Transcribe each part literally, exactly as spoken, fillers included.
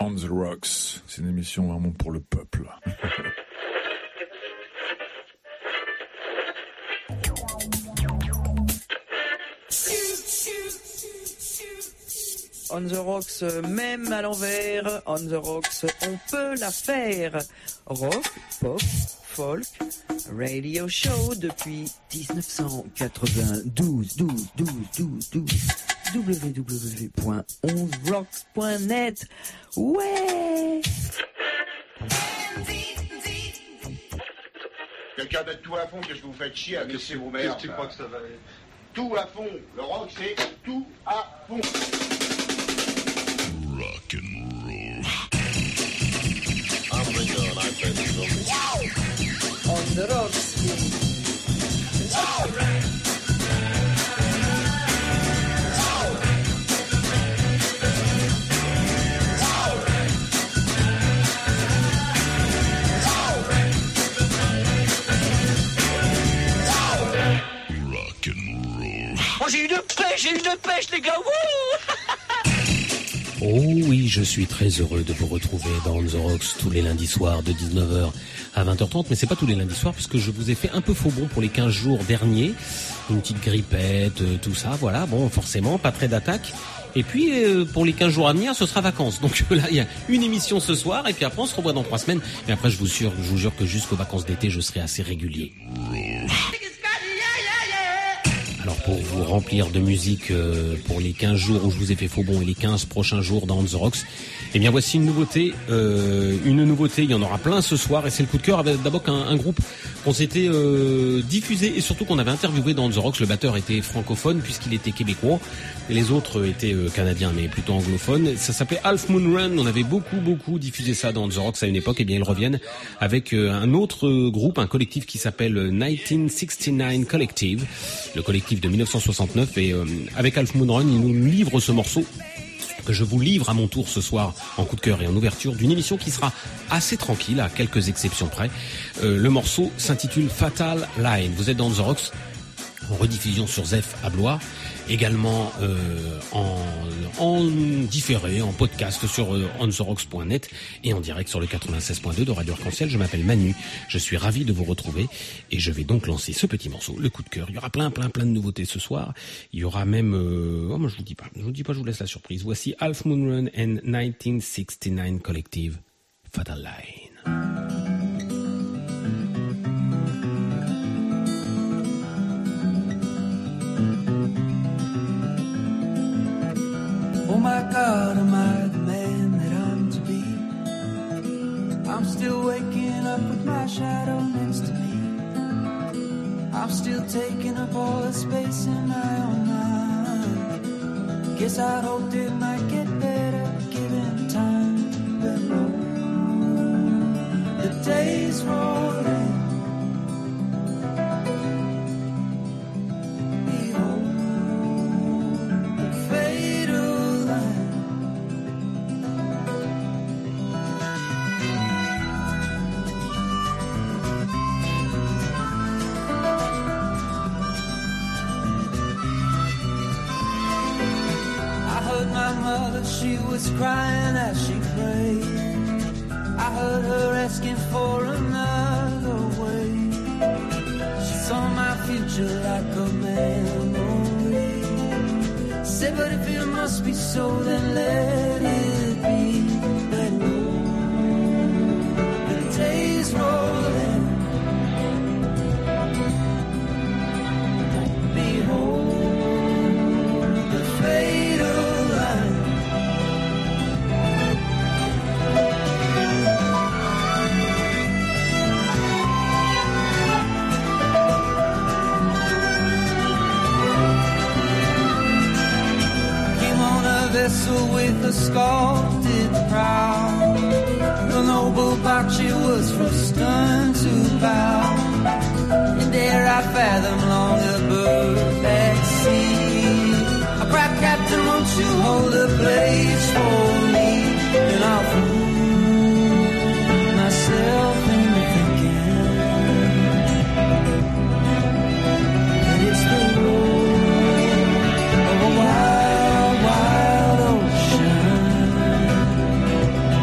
On the Rocks, c'est une émission vraiment pour le peuple. On the Rocks, même à l'envers, On the Rocks, on peut la faire. Rock, pop, folk, radio show depuis dix-neuf cent quatre-vingt-douze, douze, douze, douze, douze, w w w point onze rocks point net. Ouais! Quelqu'un met tout à fond, qu'est-ce que vous faites chier à laisser vos mères? Qu'est-ce que tu crois que ça va aller? Tout à fond. Le rock, c'est tout à fond. Rock and roll. I'm the girl, I bet you On the Rocks. Oh, j'ai eu de pêche, j'ai eu de pêche, les gars. Oh oui, je suis très heureux de vous retrouver dans On the Rocks tous les lundis soirs de dix-neuf heures à vingt heures trente, mais c'est pas tous les lundis soirs puisque je vous ai fait un peu faux bon pour les quinze jours derniers, une petite grippette, tout ça, voilà, bon, forcément, pas très d'attaque. Et puis, euh, pour les quinze jours à venir, ce sera vacances. Donc là, il y a une émission ce soir, et puis après, on se revoit dans trois semaines. Et après, je vous jure, je vous jure que jusqu'aux vacances d'été, je serai assez régulier. Alors pour vous remplir de musique euh, pour les quinze jours où je vous ai fait faux bon et les quinze prochains jours dans On the Rocks, eh bien voici une nouveauté, euh, une nouveauté, il y en aura plein ce soir et c'est le coup de cœur avec d'abord un, un groupe qu'on s'était euh, diffusé et surtout qu'on avait interviewé dans On the Rocks. Le batteur était francophone puisqu'il était québécois et les autres étaient euh, canadiens mais plutôt anglophones. Ça s'appelait Half Moon Run, on avait beaucoup beaucoup diffusé ça dans On the Rocks à une époque. Et eh bien ils reviennent avec euh, un autre groupe, un collectif qui s'appelle dix-neuf sixty-nine Collective, le collectif de dix-neuf cent soixante-neuf, et euh, avec Half Moon Run, il nous livre ce morceau que je vous livre à mon tour ce soir en coup de cœur et en ouverture d'une émission qui sera assez tranquille à quelques exceptions près. Euh, le morceau s'intitule Fatal Line. Vous êtes dans The Rocks, en rediffusion sur Zef à Blois, également euh, en, en différé, en podcast sur euh, on the rocks point net et en direct sur le quatre-vingt-seize point deux de Radio Arc-en-Ciel. Je m'appelle Manu, je suis ravi de vous retrouver et je vais donc lancer ce petit morceau, le coup de cœur. Il y aura plein plein plein de nouveautés ce soir. Il y aura même... Euh, oh, moi je vous dis pas, je vous dis pas, je vous laisse la surprise. Voici Half Moon Run and dix-neuf sixty-nine Collective, Fatal Line. Oh my God, am I the man that I'm to be? I'm still waking up with my shadow next to me. I'm still taking up all the space in my own mind. Guess I'd hoped it might get better given time. But no, the days roll in. She was crying as she prayed. I heard her asking for another way. She saw my future like a memory. Said, but if it must be so, then let it be. Let no, the days roll in. Behold the fatal line. Vessel with a sculpted prow, the noble bark she was from stern to bow. And there I fathom long a bird at sea. I cried, Captain, won't you hold a place for me? And I'll fool myself into thinking that it's the road of a wild, wild ocean.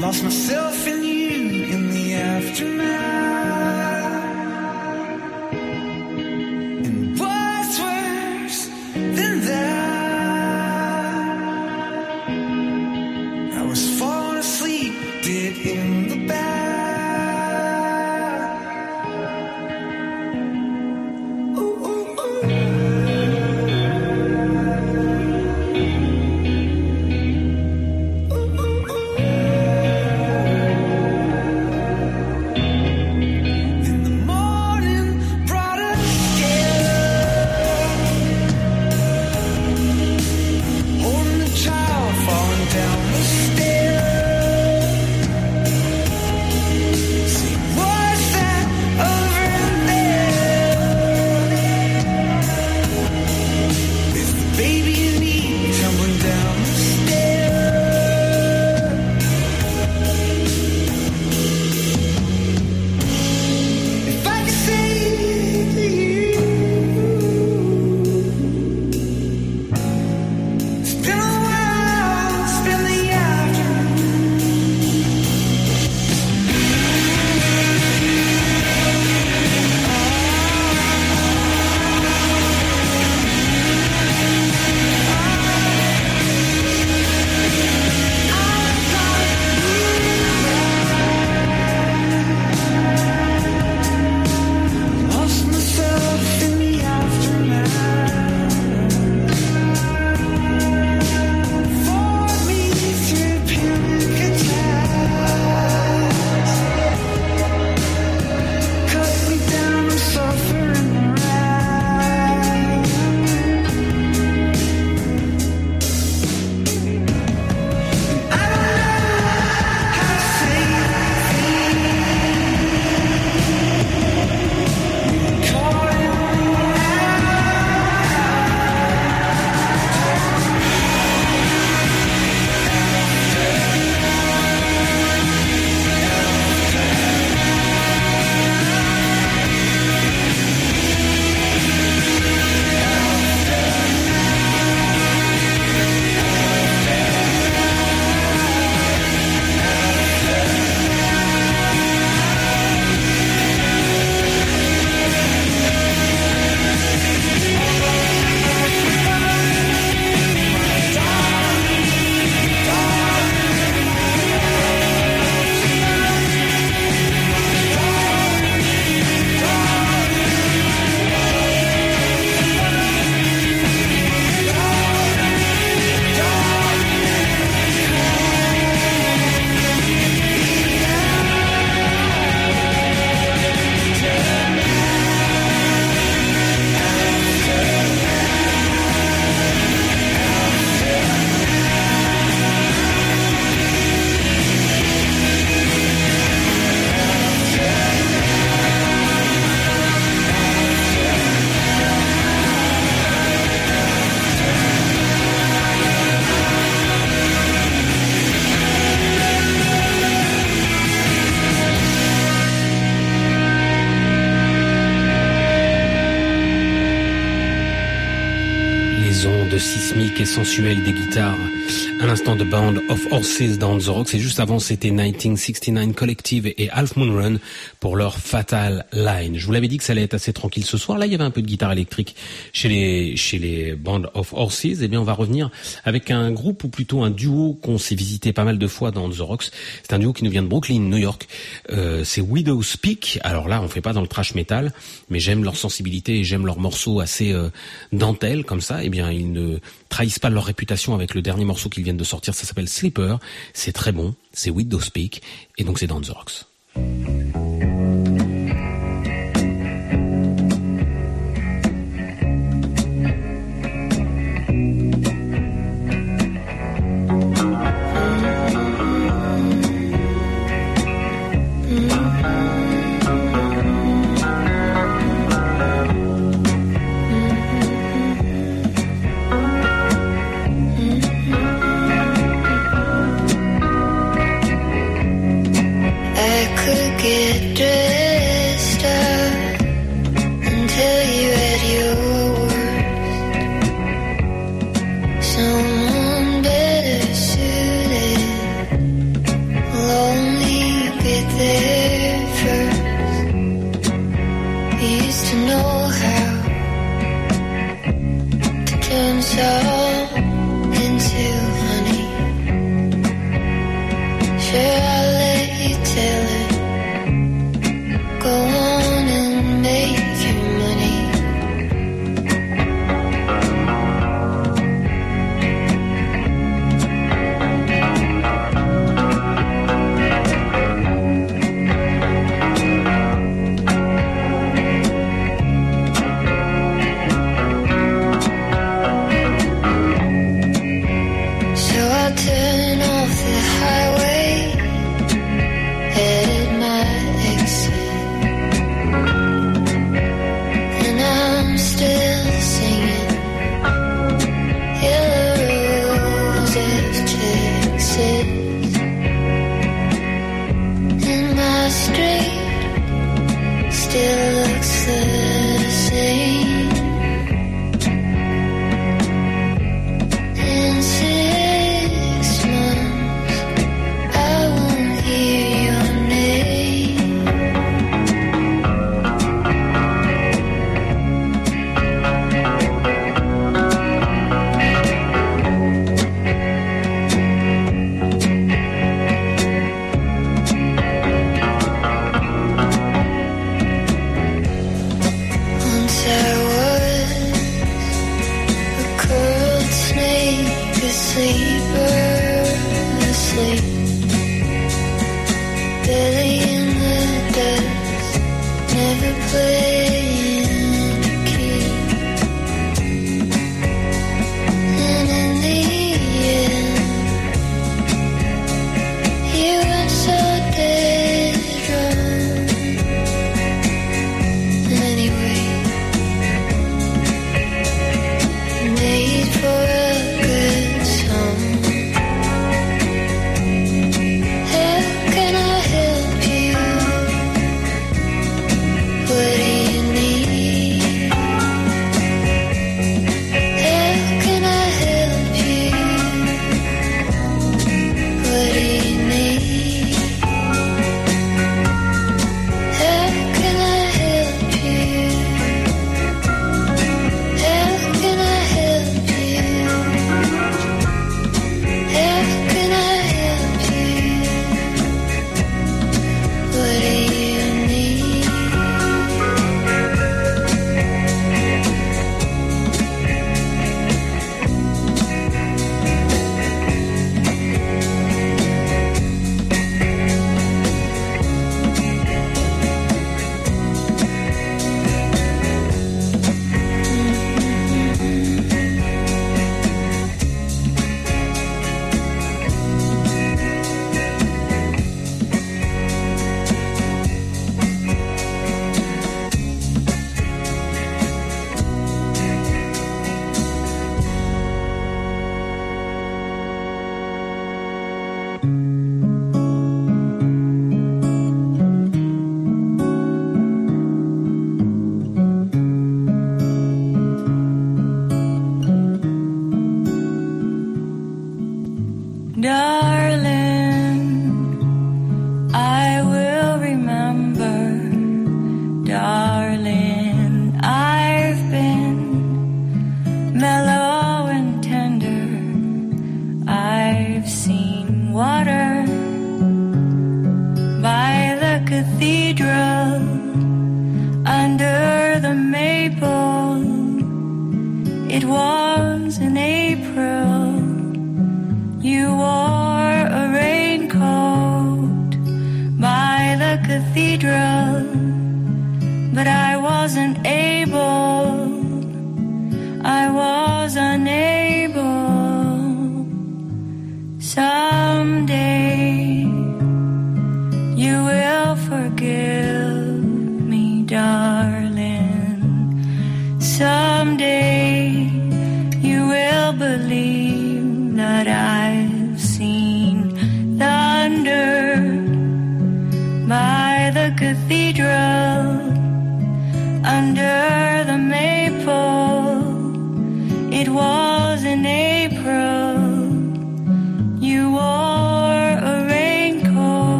Lost myself in you in the aftermath. And what's worse than that? I was falling asleep, dead in the back. Sismique et sensuel des guitares. À l'instant de Band of Horses dans The Rocks, et juste avant c'était dix-neuf sixty-nine Collective et Half Moon Run pour leur Fatal Line. Je vous l'avais dit que ça allait être assez tranquille ce soir. Là, il y avait un peu de guitare électrique chez les chez les Band of Horses. Eh bien, on va revenir avec un groupe ou plutôt un duo qu'on s'est visité pas mal de fois dans The Rocks. C'est un duo qui nous vient de Brooklyn, New York. Euh, c'est Widow's Peak. Alors là, on fait pas dans le thrash metal, mais j'aime leur sensibilité et j'aime leurs morceaux assez euh, dentelles comme ça. Eh bien, ils ne trahissent pas leur réputation avec le dernier morceau qu'ils viennent de sortir. Ça s'appelle Sleeper. C'est très bon. C'est Widow's Peak. Et donc, c'est dans The Rocks. Could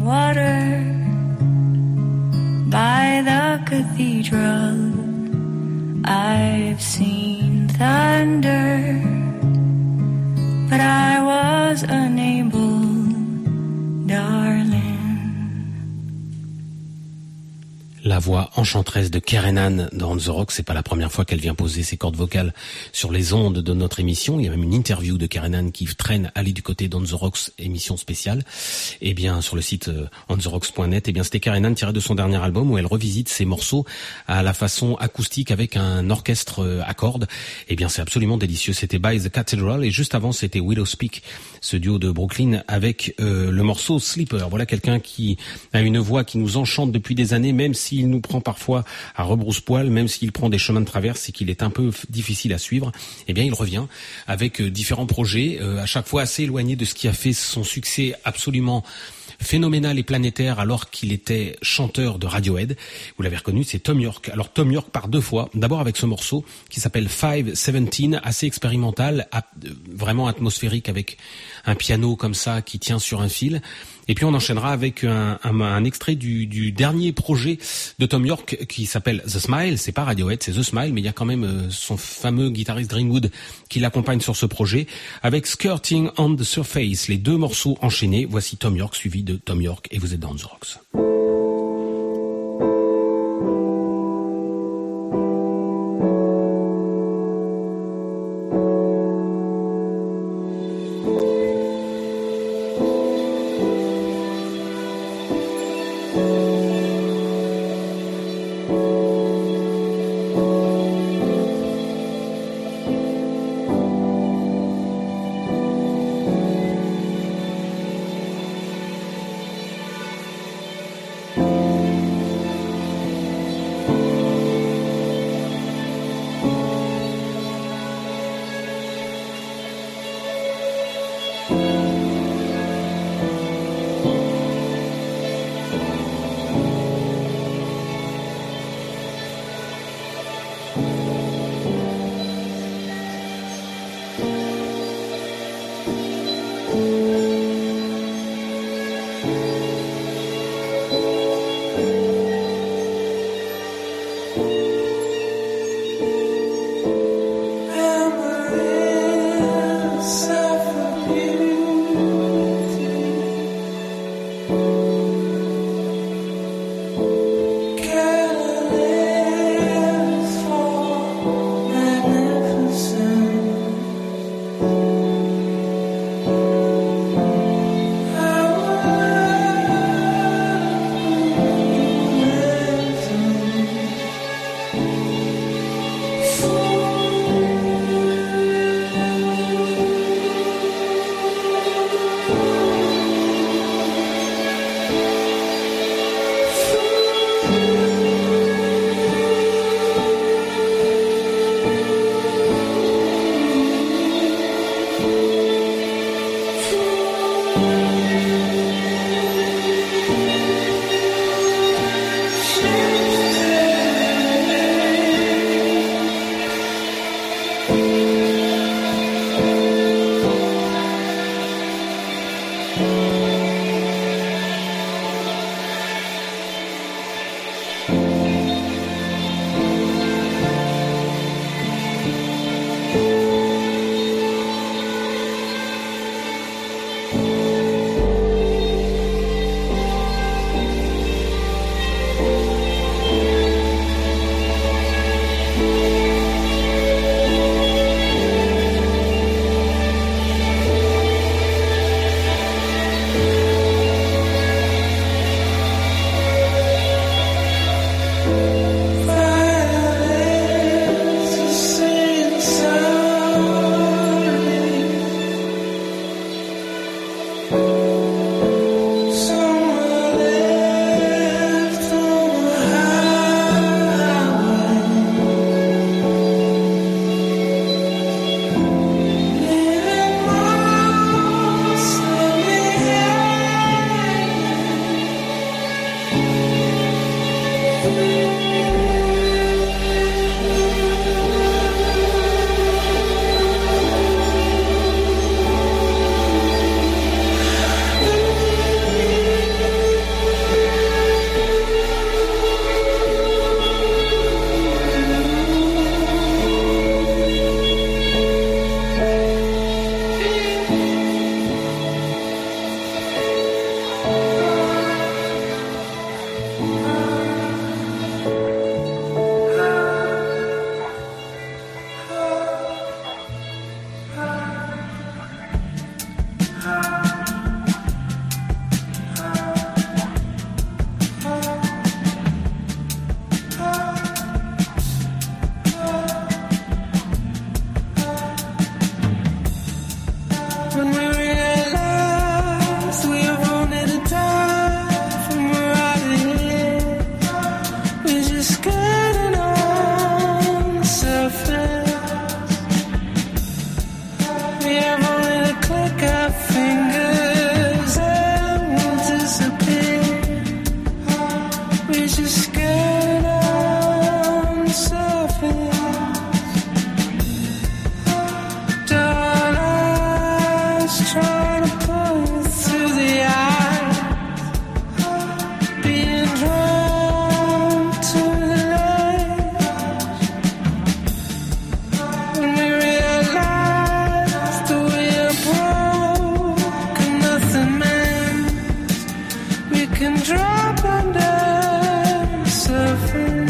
water by the cathedral. I've seen thunder, but I was unable, darling. La voix enchanteresse de Karenan dans On The Rocks, c'est pas la première fois qu'elle vient poser ses cordes vocales sur les ondes de notre émission. Il y a même une interview de Karenan qui traîne allez du côté d'On The Rocks, émission spéciale. Et bien sur le site euh, on the rocks point net, et bien c'était Karenan tiré de son dernier album où elle revisite ses morceaux à la façon acoustique avec un orchestre euh, à cordes. Et bien c'est absolument délicieux. C'était By the Cathedral et juste avant c'était Willow Speak, ce duo de Brooklyn avec euh, le morceau Sleeper. Voilà quelqu'un qui a une voix qui nous enchante depuis des années, même si il nous prend parfois à rebrousse-poil, même s'il prend des chemins de traverse et qu'il est un peu difficile à suivre, eh bien il revient avec différents projets, euh, à chaque fois assez éloignés de ce qui a fait son succès absolument phénoménal et planétaire alors qu'il était chanteur de Radiohead. Vous l'avez reconnu, c'est Thom Yorke. Alors Thom Yorke par deux fois, d'abord avec ce morceau qui s'appelle five seventeen, assez expérimental, vraiment atmosphérique avec un piano comme ça qui tient sur un fil. Et puis on enchaînera avec un, un, un extrait du, du dernier projet de Thom Yorke qui s'appelle The Smile. C'est pas Radiohead, c'est The Smile, mais il y a quand même euh, son fameux guitariste Greenwood qui l'accompagne sur ce projet avec Skirting on the Surface. Les deux morceaux enchaînés. Voici Thom Yorke suivi de Thom Yorke et vous êtes dans The Rocks. drop under the surface.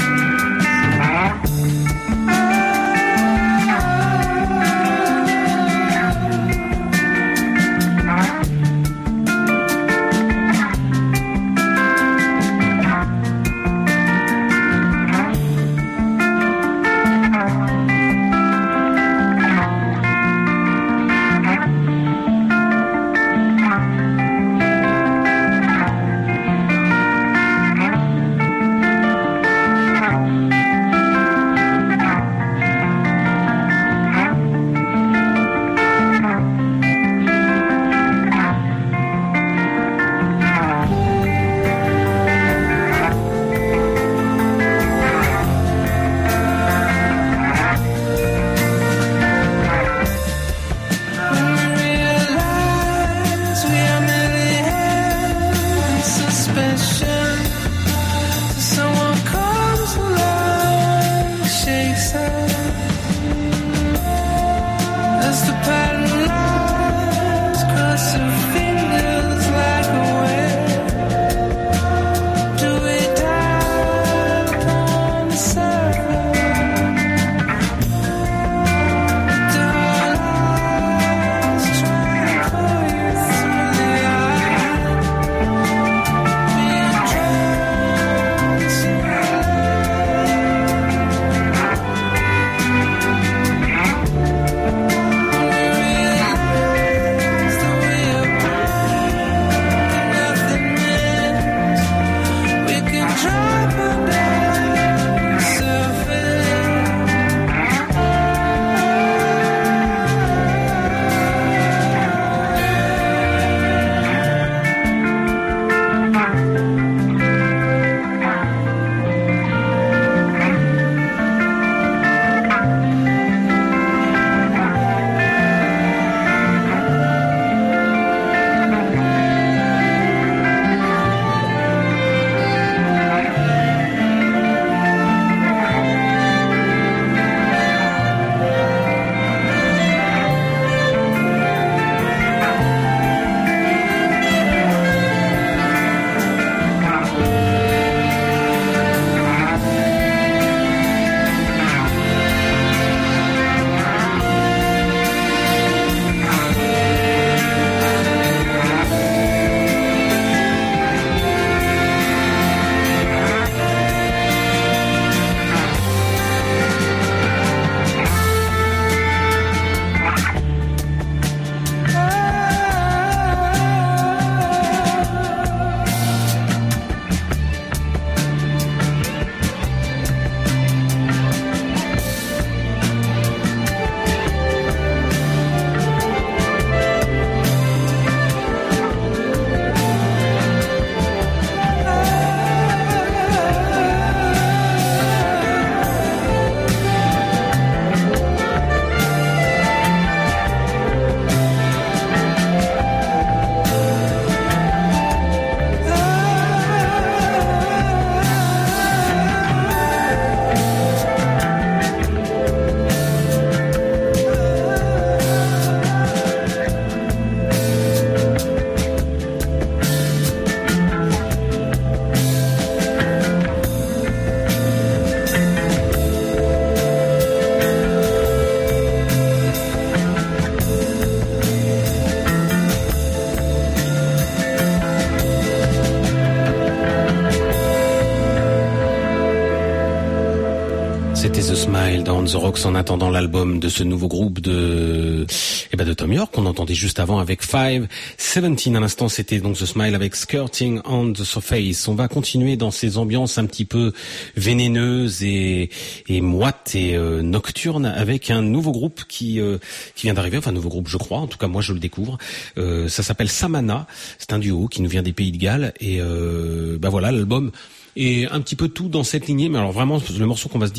C'était The Smile dans The Rocks en attendant l'album de ce nouveau groupe de, eh ben de Tom York qu'on entendait juste avant avec five seventeen. À l'instant, c'était donc The Smile avec Skirting on the Surface. On va continuer dans ces ambiances un petit peu vénéneuses et, et moites et euh, nocturnes avec un nouveau groupe qui, euh, qui vient d'arriver. Enfin, un nouveau groupe, je crois. En tout cas, moi, je le découvre. Euh, ça s'appelle Samana. C'est un duo qui nous vient des Pays de Galles. Et euh, ben voilà, l'album. Et un petit peu tout dans cette lignée, mais alors vraiment, le morceau qu'on va se diffuser, pour moi,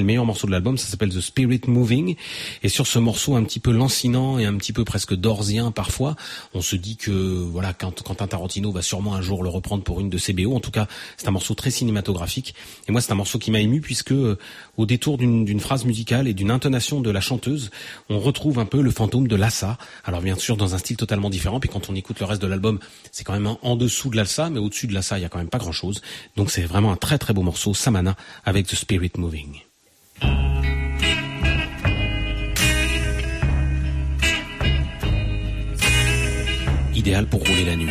le meilleur morceau de l'album. Ça s'appelle The Spirit Moving. Et sur ce morceau un petit peu lancinant et un petit peu presque dorsien parfois, on se dit que voilà, quand Quentin Tarantino va sûrement un jour le reprendre pour une de ses B O. En tout cas, c'est un morceau très cinématographique. Et moi, c'est un morceau qui m'a ému puisque euh, au détour d'une, d'une phrase musicale et d'une intonation de la chanteuse, on retrouve un peu le fantôme de Lhasa. Alors bien sûr, dans un style totalement différent. Puis quand on écoute le reste de l'album, c'est quand même en, en dessous de Lhasa, mais au-dessus de Lhasa, il y a quand même pas grand-chose. Donc c'est vraiment un très très beau morceau, Samana, avec The Spirit Moving. Idéal pour rouler la nuit.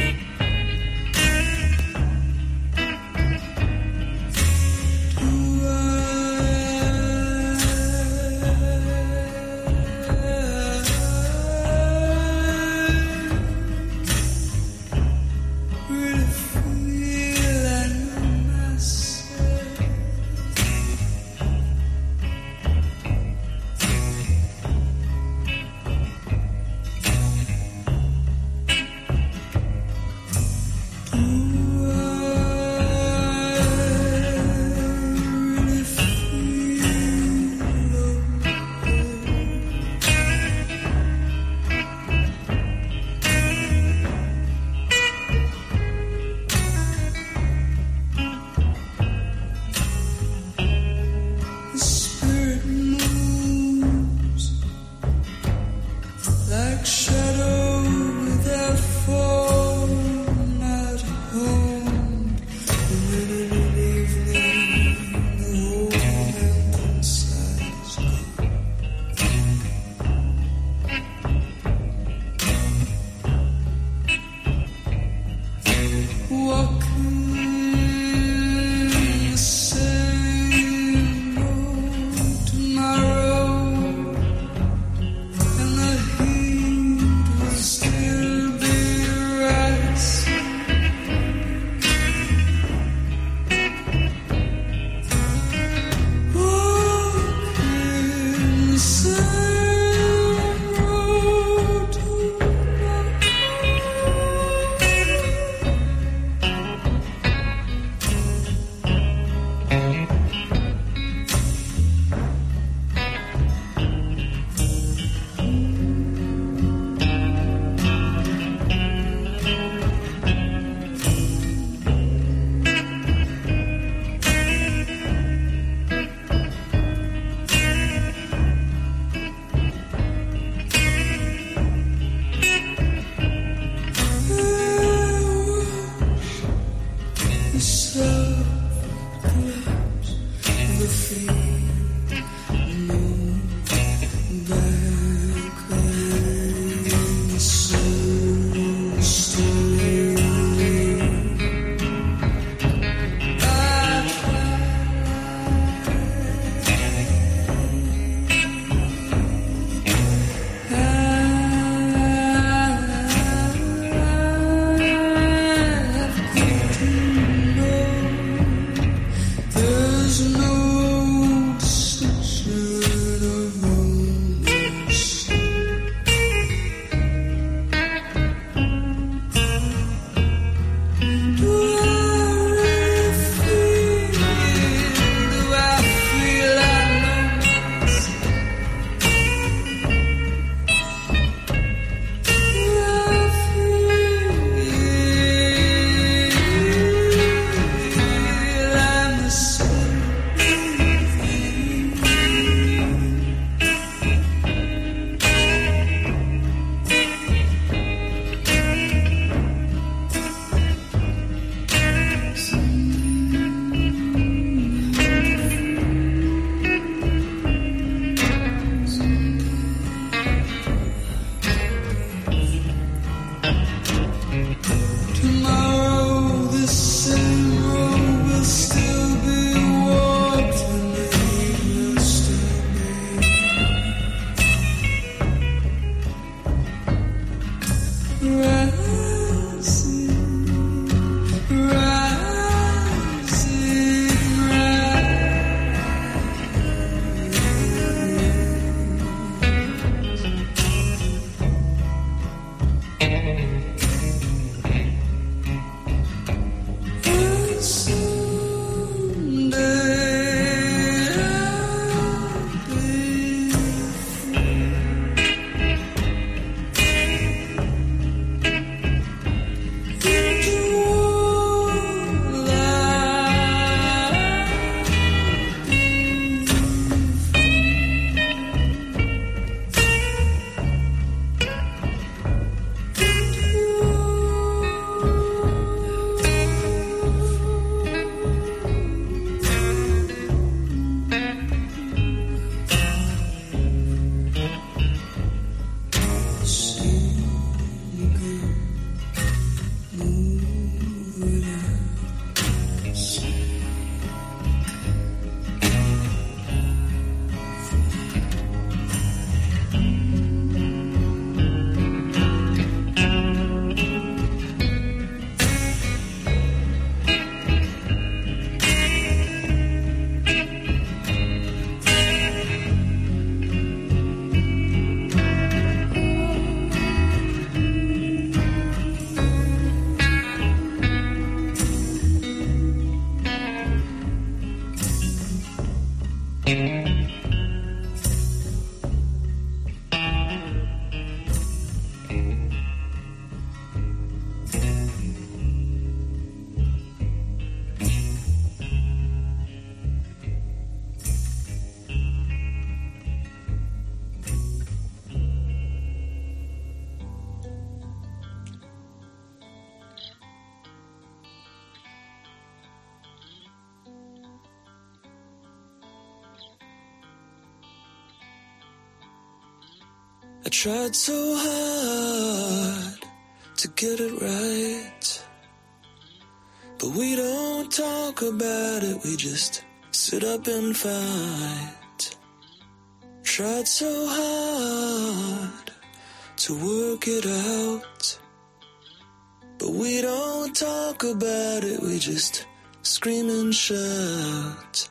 I tried so hard to get it right, but we don't talk about it, we just sit up and fight. Tried so hard to work it out, but we don't talk about it, we just scream and shout.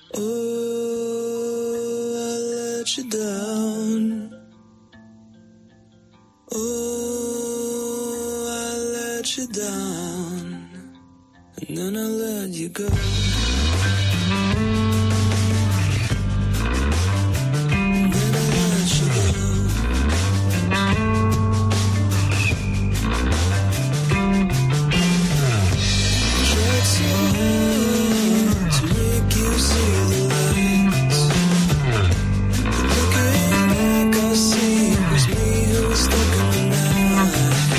Oh, I let you down. Oh, I let you down, and then I let you go. And then I let you go. Tried so hard to make you see the lights, but looking back I see it was me who was stuck in the night.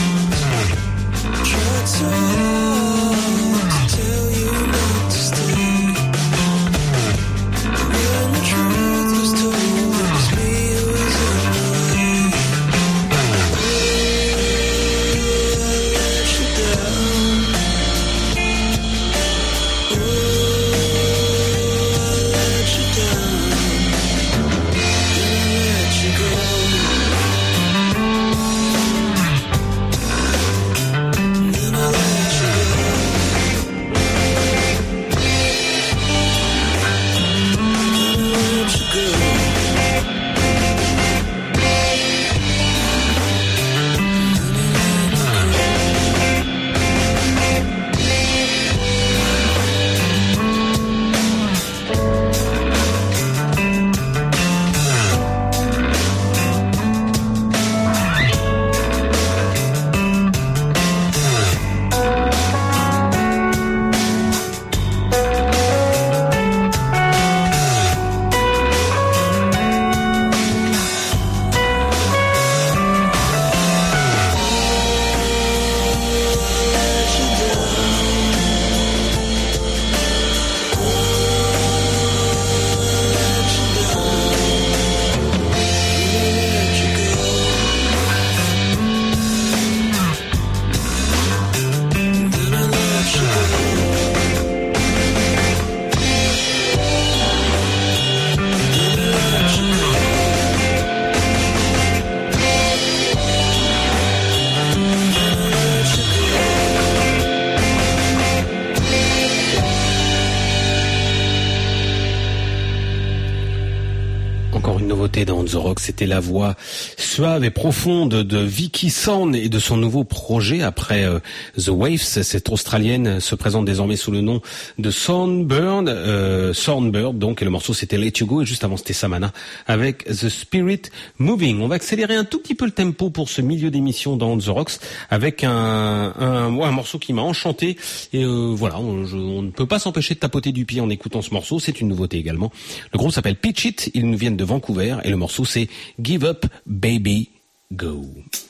Tried so hard to tell you not to stay, but when the truth was told, it was me who was in the way. Oh, I let you down. Oh, I let you down. Then I let you go. Then I let you go. Then I let you go. Encore une nouveauté dans The Rock, c'était la voix suave et profonde de Vicky Sound et de son nouveau projet après euh, The Waves. Cette Australienne se présente désormais sous le nom de Soundbird, euh, Soundbird donc, et le morceau c'était Let You Go, et juste avant c'était Samana avec The Spirit Moving. On va accélérer un tout petit peu le tempo pour ce milieu d'émission dans The Rocks avec un, un, un morceau qui m'a enchanté, et euh, voilà, on, je, on ne peut pas s'empêcher de tapoter du pied en écoutant ce morceau. C'est une nouveauté également. Le groupe s'appelle Pitch It, ils nous viennent de Vancouver, et le morceau c'est Give Up Baby Go.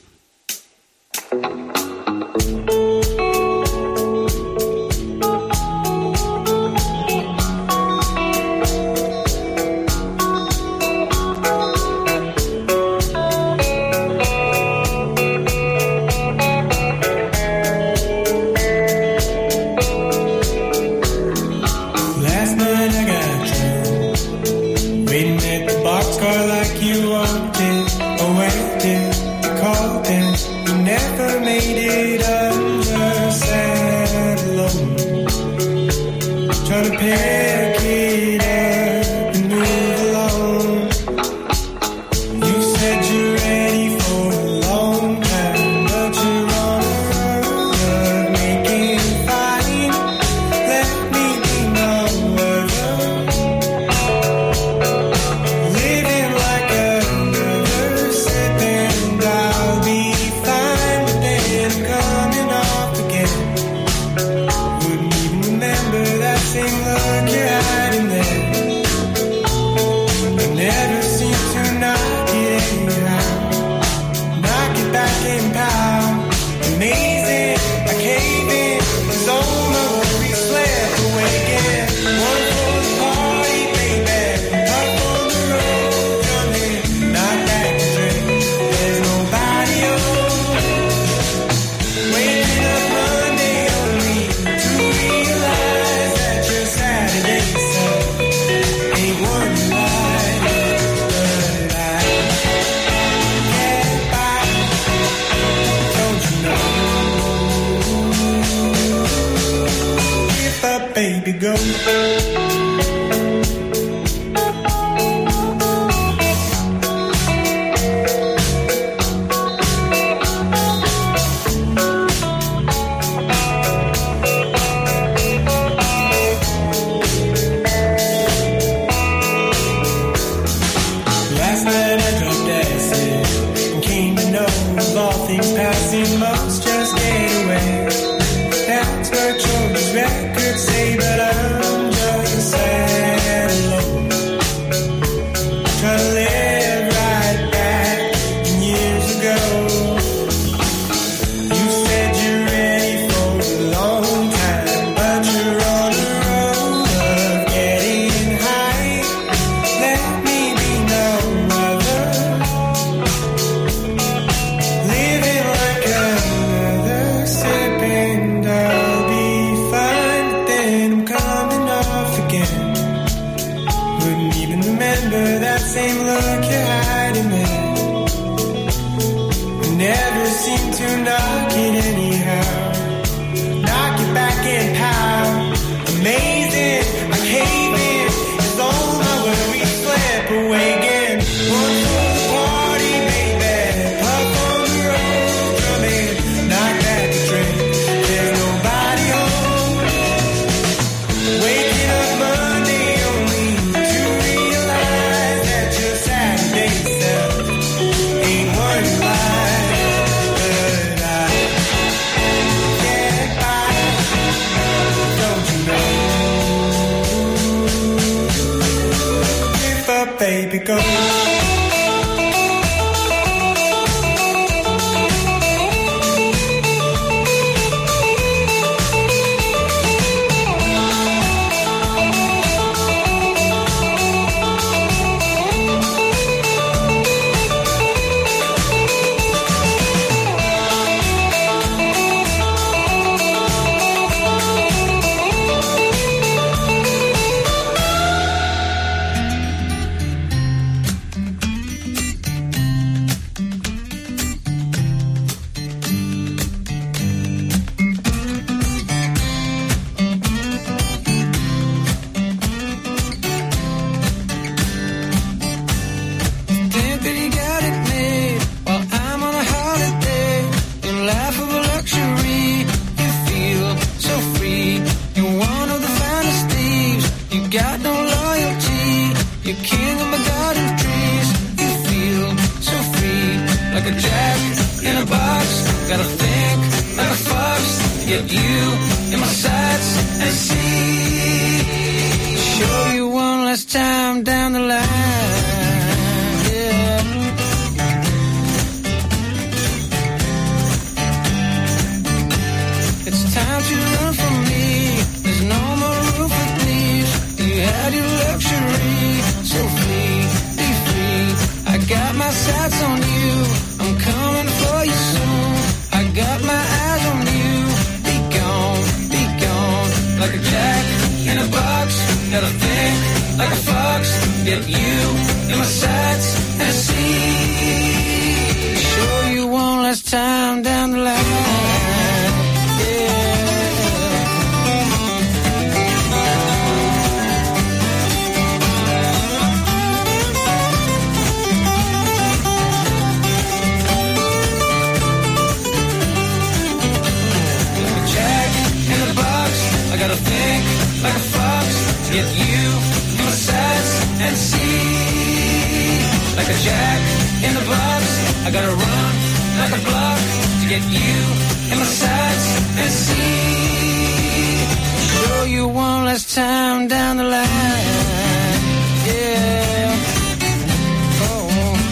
Last night I got you waiting at the boxcar like you wanted. Oh, waited, you called and you never made it under sad alone. Trying to pick it up and move along. You said you're ready for a long time, but you're on a road of making it fine. Let me be my lover. same look you're hiding there. I never seem to knock it anyhow. Knock it back in power. Amazing, I cave in. It's over, we slept away again. One for the party, baby. Up on the road, come in. Not back to drink. There's nobody home. Waking up Monday only to realize that your Saturday self ain't one life, but I get by. Don't you know? If a baby goes. Last night I dropped acid and came to know of all things passing must just get away. That's what Joe's records say, but I'm just sad alone. Try to live right back in years ago. You said you're ready for a long time, but you're on the road of getting high. Let me be no other, living like another, sipping, I'll be fine, but then I'm coming off again. Wouldn't even remember that same look you're hiding there. Never seem to knock it anyhow. Knock it back in power. Amazing, I cave in. It's all my worries slip away again. One for the party, baby. Puff on the road, drum in. Not back to drink. There's nobody home. Waking up Monday only to realize that your Saturday self ain't one life, but I get by. Don't you know? If a baby goes. Think that he got it made while I'm on a holiday. In laughable luxury, you feel so free. You're one of the finest thieves. You got no loyalty. You're king of my garden trees. You feel so free, like a jack in a box. Gotta think like a fox to get you in my sights and see. Show you one last time down the line. Yeah. It's time to run from me. There's no more room for thieves. You had your luxury, so free, be free. I got my sights on you. I'm coming for you soon. I got my eyes on you. Be gone, be gone. Like a jack in a box. Gotta think like a fox. Get you in my sights and see. Show you one last time down the line. Yeah. Like a jack in a box. I gotta think like a fox. Get you in my sights and see. Like a jack in the box. I gotta run like a block to get you in my sights and see. Show you one last time down the line. Yeah. Oh.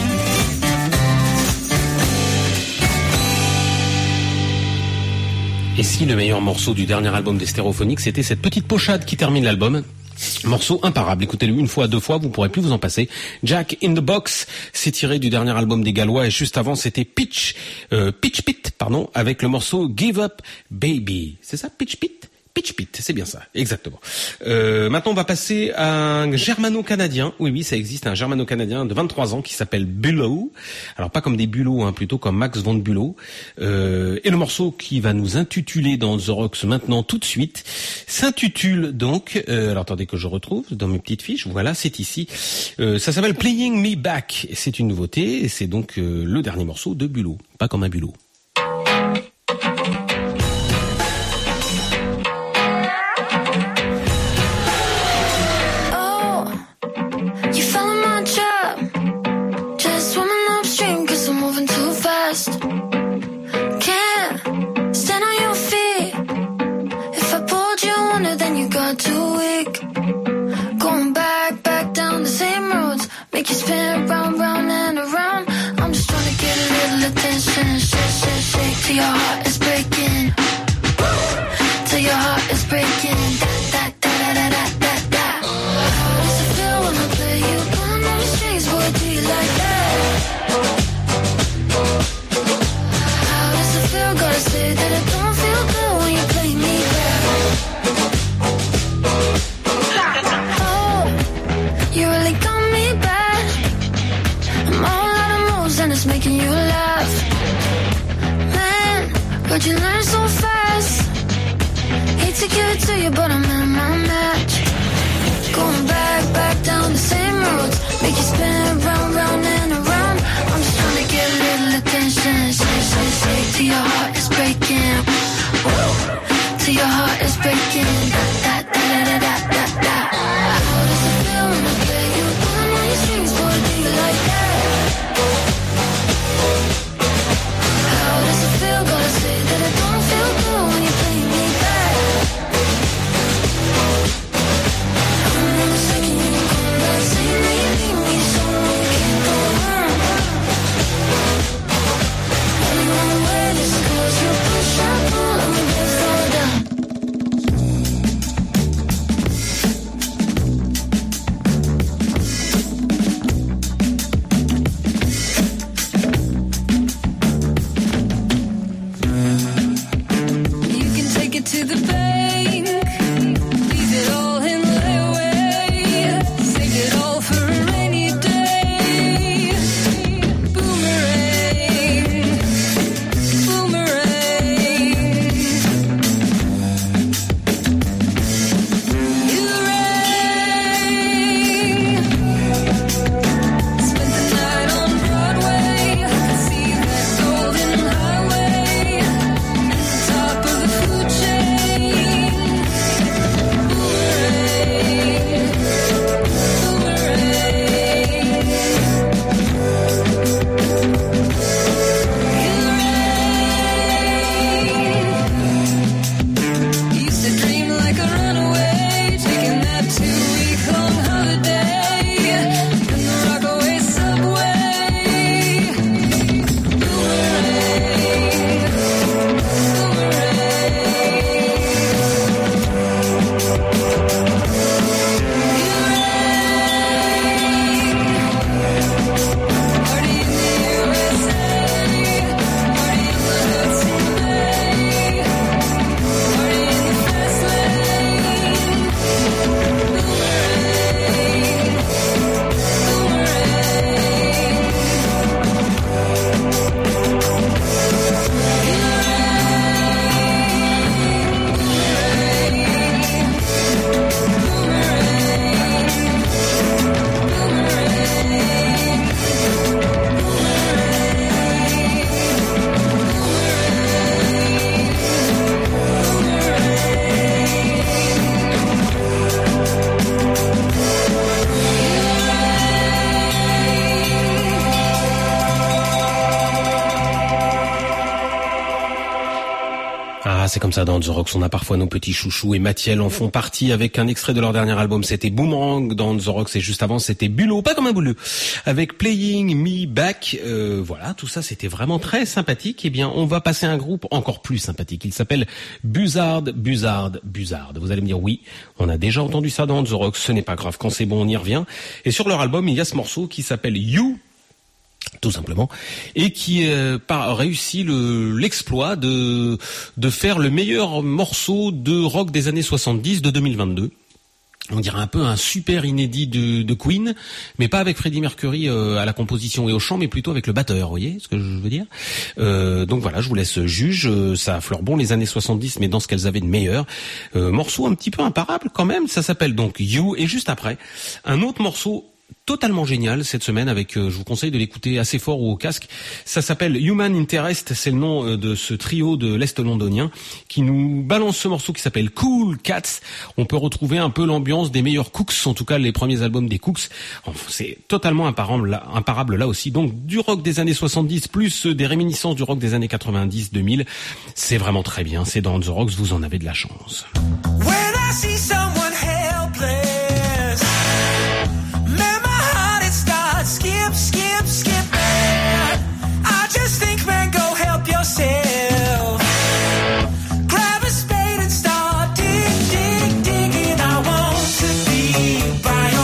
Et si le meilleur morceau du dernier album des Stéréophoniques, c'était cette petite pochade qui termine l'album? Morceau imparable, écoutez-le une fois, deux fois, vous pourrez plus vous en passer. Jack in the Box, c'est tiré du dernier album des Gallois, et juste avant c'était Pitch, euh, Pitch Pit, pardon, avec le morceau Give Up Baby. C'est ça, Pitch Pit? Pitch Pit, c'est bien ça, exactement. Euh, maintenant, on va passer à un germano-canadien. Oui, oui, ça existe, un germano-canadien de vingt-trois ans qui s'appelle Bülow. Alors, pas comme des bulots, hein, plutôt comme Max von Bülow. Euh, et le morceau qui va nous intituler dans The Rocks maintenant, tout de suite, s'intitule donc... Euh, alors, attendez que je retrouve dans mes petites fiches. Voilà, c'est ici. Euh, ça s'appelle Playing Me Back. C'est une nouveauté, et c'est donc euh, le dernier morceau de Bülow. Pas comme un bulot. Till your heart is breaking. Till your heart is breaking. Da, da, da, da, da, da, da. How does it feel when I play you? Pulling on the strings, boy, do you like that? How does it feel? Gotta say that it don't feel good when you play me back. Oh, you really got me bad. I'm all out of moves and it's making you laugh. c'est comme ça dans The Rocks, on a parfois nos petits chouchous et Mathiel en font partie avec un extrait de leur dernier album, c'était Boomerang dans The Rocks et juste avant c'était Bulot, pas comme un boulot, avec Playing Me Back, euh, voilà, tout ça c'était vraiment très sympathique. Eh bien, on va passer à un groupe encore plus sympathique, il s'appelle Buzzard, Buzzard, Buzzard. Vous allez me dire oui, on a déjà entendu ça dans The Rocks, ce n'est pas grave, quand c'est bon on y revient. Et sur leur album, il y a ce morceau qui s'appelle You, tout simplement, et qui euh, a réussi le, l'exploit de, de faire le meilleur morceau de rock des années soixante-dix de deux mille vingt-deux. On dirait un peu un super inédit de, de Queen, mais pas avec Freddie Mercury euh, à la composition et au chant, mais plutôt avec le batteur, vous voyez ce que je veux dire. euh, Donc voilà, je vous laisse juge, ça affleure bon les années soixante-dix, mais dans ce qu'elles avaient de meilleur. Euh, morceau un petit peu imparable quand même, ça s'appelle donc You, et juste après, un autre morceau totalement génial cette semaine avec, euh, je vous conseille de l'écouter assez fort ou au casque. Ça s'appelle Human Interest, c'est le nom euh, de ce trio de l'Est londonien qui nous balance ce morceau qui s'appelle Cool Cats. On peut retrouver un peu l'ambiance des meilleurs Cooks, en tout cas les premiers albums des Cooks. Enfin, c'est totalement imparable là, imparable là aussi. Donc du rock des années soixante-dix plus des réminiscences du rock des années quatre-vingt-dix deux mille. C'est vraiment très bien, c'est dans The Rocks, vous en avez de la chance. When I see someone helpless, skip, skip, skip, man. I just think, man, go help yourself. Grab a spade and start dig, dig, digging. I want to be by your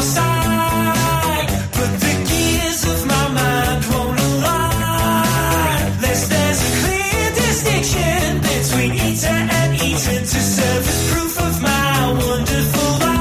side, but the gears of my mind won't align. Unless there's a clear distinction between eater and eaten to serve as proof of my wonderful life.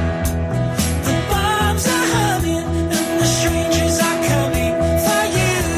You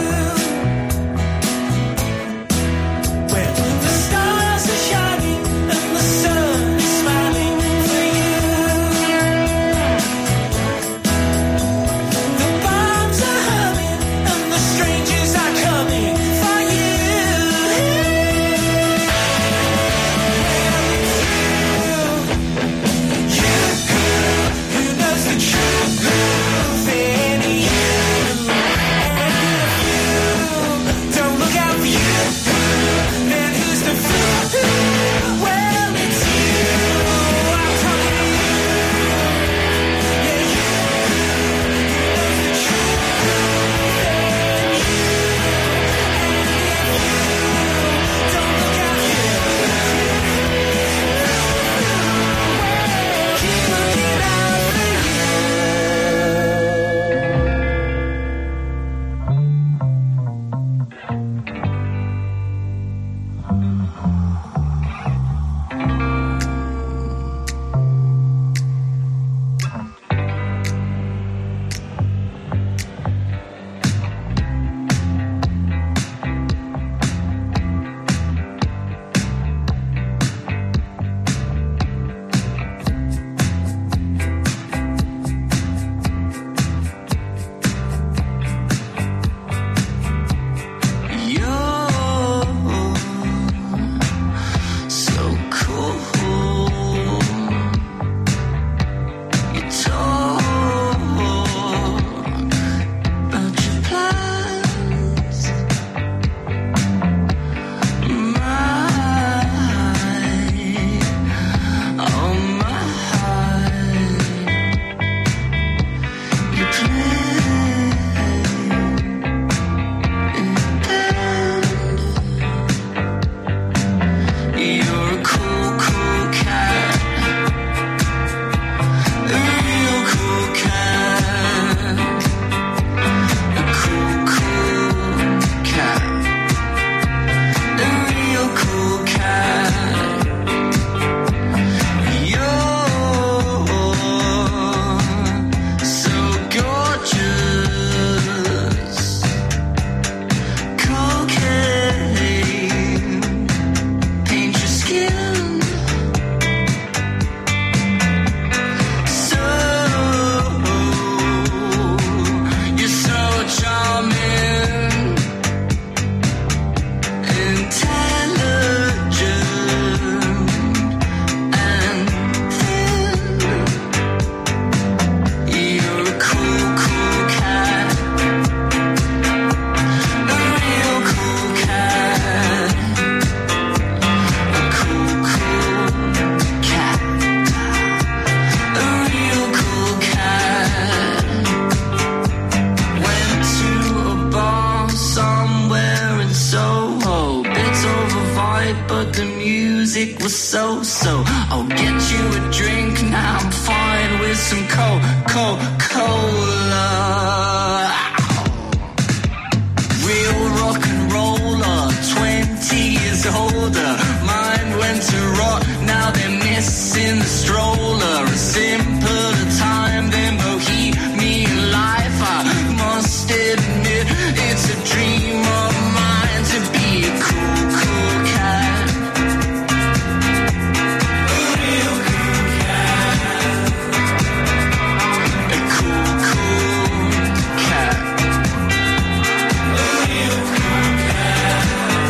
was so-so. I'll get you a drink, now I'm fine with some Coca-Cola. Real rock and roller, twenty years older. Mine went to rot, now they're missing the stroller. A simpler time than bohemian life, I must admit it's a dream of mine to be a cool, cool cat. A real cool cat. A cool, cool cat. A real cool cat.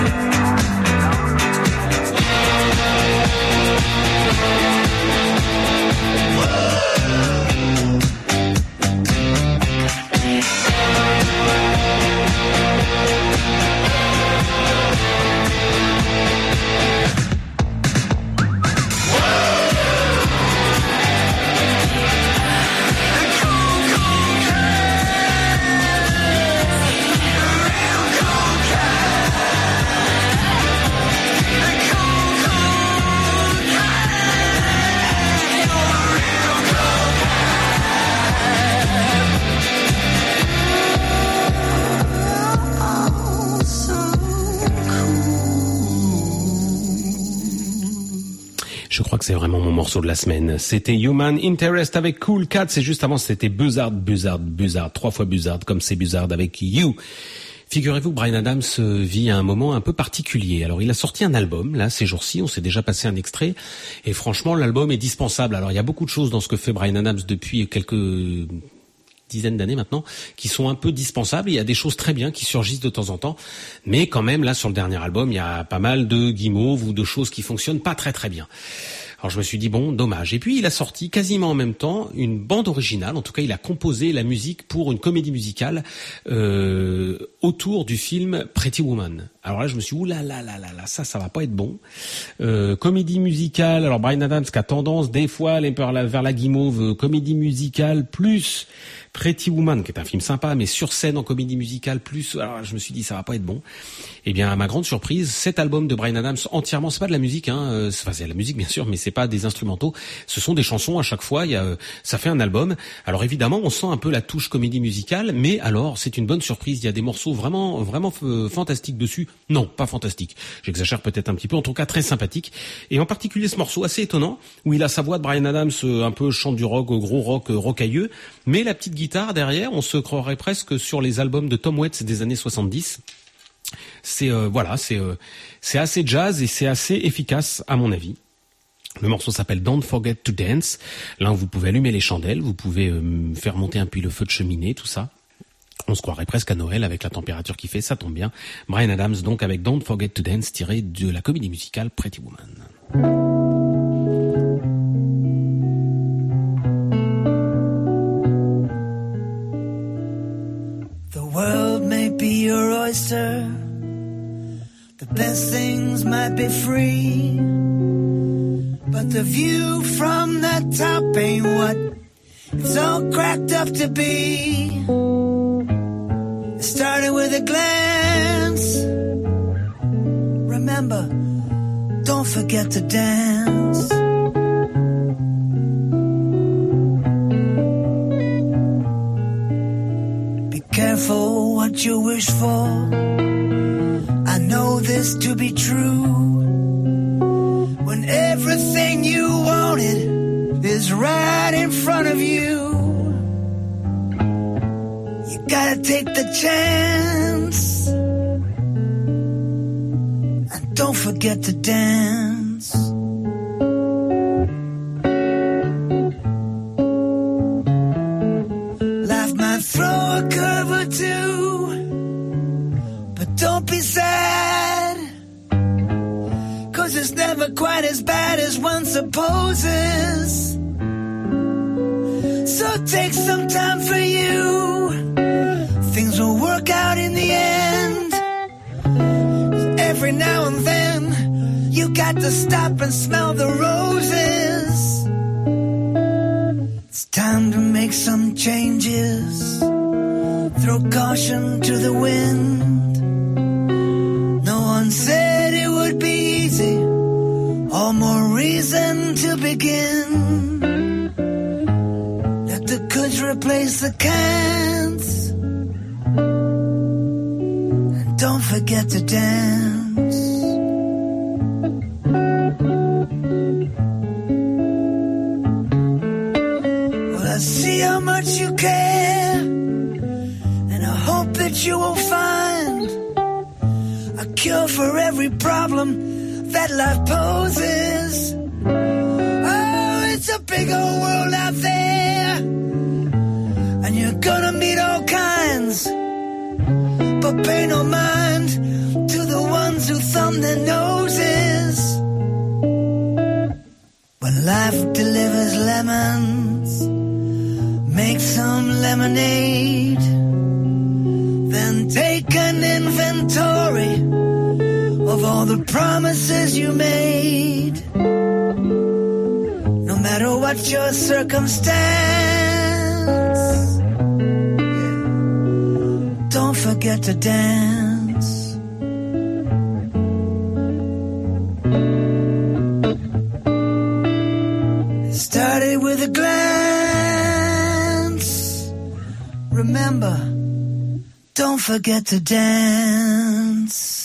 Je crois que c'est vraiment mon morceau de la semaine. C'était Human Interest avec Cool Cat. C'est juste avant, c'était Buzzard, Buzzard, Buzzard. Trois fois Buzzard, comme c'est Buzzard avec You. Figurez-vous que Bryan Adams vit un moment un peu particulier. Alors, il a sorti un album, là, ces jours-ci. On s'est déjà passé un extrait. Et franchement, l'album est dispensable. Alors, il y a beaucoup de choses dans ce que fait Bryan Adams depuis quelques dizaines d'années maintenant, qui sont un peu dispensables. Il y a des choses très bien qui surgissent de temps en temps. Mais quand même, là, sur le dernier album, il y a pas mal de guimauves ou de choses qui fonctionnent pas très très bien. Alors je me suis dit, bon, dommage. Et puis il a sorti quasiment en même temps une bande originale. En tout cas, il a composé la musique pour une comédie musicale euh, autour du film Pretty Woman. Alors là, je me suis dit, ouh là là là là là, ça, ça va pas être bon. Euh, comédie musicale, alors Bryan Adams qui a tendance des fois à aller vers la, vers la guimauve, euh, comédie musicale plus Pretty Woman, qui est un film sympa, mais sur scène en comédie musicale plus. Alors je me suis dit, ça va pas être bon. Eh bien, à ma grande surprise, cet album de Bryan Adams entièrement, c'est pas de la musique, hein. Euh, enfin, c'est de la musique bien sûr, mais c'est pas des instrumentaux. Ce sont des chansons à chaque fois. Il y a, euh, ça fait un album. Alors évidemment, on sent un peu la touche comédie musicale, mais alors c'est une bonne surprise. Il y a des morceaux vraiment, vraiment f- fantastiques dessus. Non, pas fantastiques. J'exagère peut-être un petit peu. En tout cas, très sympathique. Et en particulier ce morceau assez étonnant où il a sa voix de Bryan Adams, euh, un peu chante du rock, gros rock, euh, rocailleux, mais la petite guitare derrière, on se croirait presque sur les albums de Tom Waits des années soixante-dix. C'est euh, voilà, c'est euh, c'est assez jazz et c'est assez efficace à mon avis. Le morceau s'appelle Don't Forget to Dance. Là, vous pouvez allumer les chandelles, vous pouvez euh, faire monter un peu le feu de cheminée, tout ça. On se croirait presque à Noël avec la température qui fait, ça tombe bien. Bryan Adams donc avec Don't Forget to Dance tiré de la comédie musicale Pretty Woman. The world may be your oyster. The best things might be free. But the view from the top ain't what it's all cracked up to be. It started with a glance. Remember, don't forget to dance. Be careful what you wish for. I know this to be true. When everything you wanted is right in front of you, you gotta take the chance and don't forget to dance. Life might throw a curve or two, but don't be sad, 'cause it's never quite as bad as one supposes. So take some time for you. Things will work out in the end. Every now and then, you got to stop and smell the roses. It's time to make some changes. Throw caution to the wind. No one said it would be easy. all more reason to begin. Let the coulds replace the can'ts, and don't forget to dance. Well, I see how much you care, and I hope that you will find a cure for every problem that life poses. Oh, it's a big old world out there, and you're gonna meet all kinds, but pay no mind to the ones who thumb their noses. When life delivers lemons, make some lemonade, then take an inventory of all the promises you made. No matter what your circumstance, don't forget to dance. It started with a glance. Remember, don't forget to dance.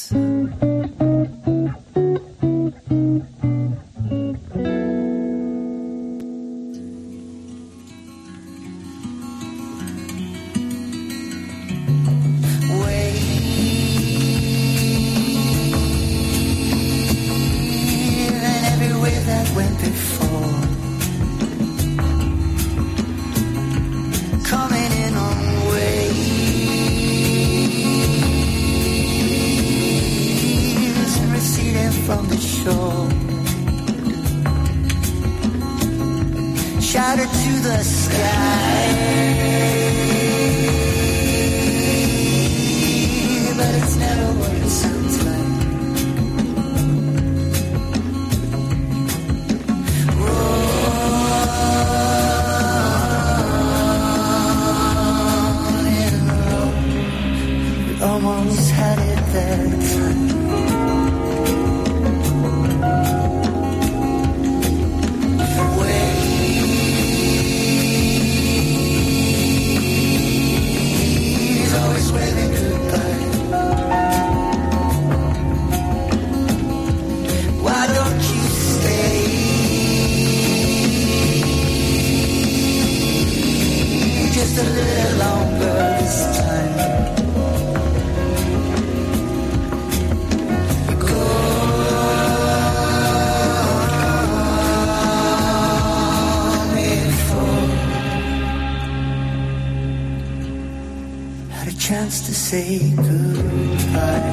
Shouted to the sky, but it's never what it sounds like. Rolling low, we almost had it that time. A little longer this time. Go before had a chance to say goodbye.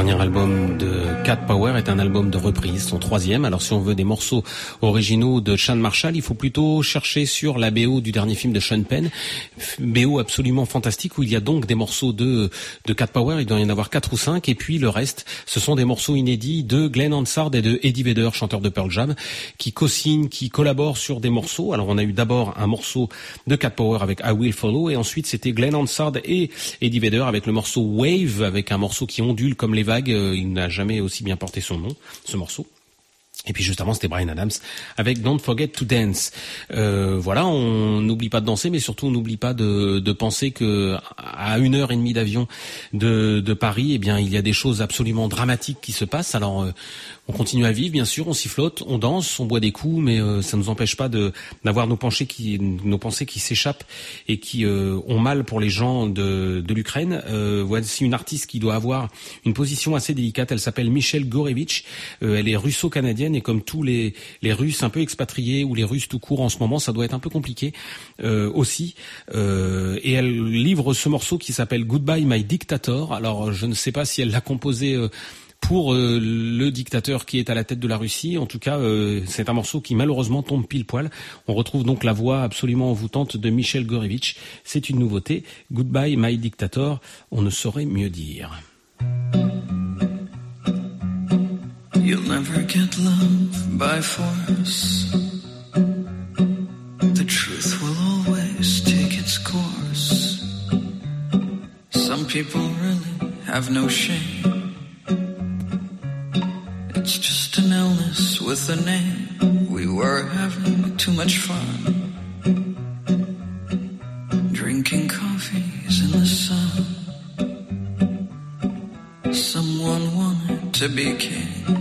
dernier album de Cat Power est un album de reprise, son troisième. Alors si on veut des morceaux originaux de Sean Marshall, il faut plutôt chercher sur la B O du dernier film de Sean Penn, B O absolument fantastique où il y a donc des morceaux de de Cat Power, il doit y en avoir quatre ou cinq, et puis le reste, ce sont des morceaux inédits de Glenn Hansard et de Eddie Vedder, chanteur de Pearl Jam, qui co-signent, qui collaborent sur des morceaux. Alors on a eu d'abord un morceau de Cat Power avec I Will Follow, et ensuite c'était Glenn Hansard et Eddie Vedder avec le morceau Wave, avec un morceau qui ondule comme les vagues. Il n'a jamais aussi bien porté son nom, ce morceau. Et puis juste avant, c'était Bryan Adams avec Don't Forget to Dance. Euh, voilà, on n'oublie pas de danser, mais surtout on n'oublie pas de, de penser que à une heure et demie d'avion de, de Paris, eh bien, il y a des choses absolument dramatiques qui se passent. Alors, euh, on continue à vivre, bien sûr, on sifflote, on danse, on boit des coups, mais euh, ça ne nous empêche pas de d'avoir nos pensées qui nos pensées qui s'échappent et qui euh, ont mal pour les gens de, de l'Ukraine. Euh, voici une artiste qui doit avoir une position assez délicate. Elle s'appelle Michelle Gorevitch. Euh, elle est russo-canadienne et comme tous les les Russes un peu expatriés ou les Russes tout court en ce moment, ça doit être un peu compliqué euh, aussi. Euh, et elle livre ce morceau qui s'appelle Goodbye My Dictator. Alors je ne sais pas si elle l'a composé euh, pour euh, le dictateur qui est à la tête de la Russie. En tout cas, euh, c'est un morceau qui malheureusement tombe pile poil. On retrouve donc la voix absolument envoûtante de Michelle Gorevitch. C'est une nouveauté. Goodbye My Dictator, on ne saurait mieux dire. You'll never get love by force. The truth will always take its course. Some people really have no shame. It's just an illness with a name. We were having too much fun, drinking coffees in the sun. Someone wanted to be king,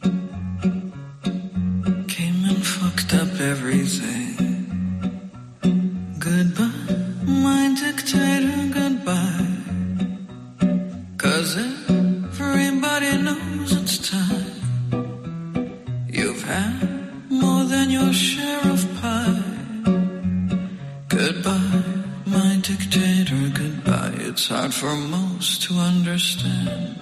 came and fucked up everything. Goodbye, my dictator, goodbye. 'Cause everybody knows it's time. You've had more than your share of pie. Goodbye, my dictator, goodbye. It's hard for most to understand